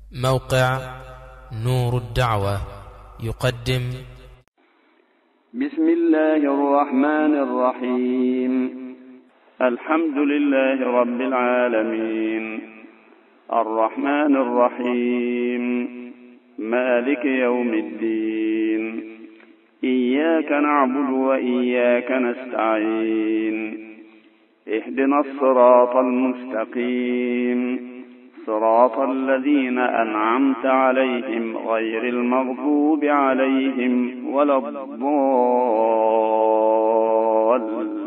موقع نور الدعوة يقدم. بسم الله الرحمن الرحيم. الحمد لله رب العالمين، الرحمن الرحيم، مالك يوم الدين، إياك نعبد وإياك نستعين، اهدنا الصراط المستقيم، صراط الذين أنعمت عليهم غير المغضوب عليهم ولا الضالين.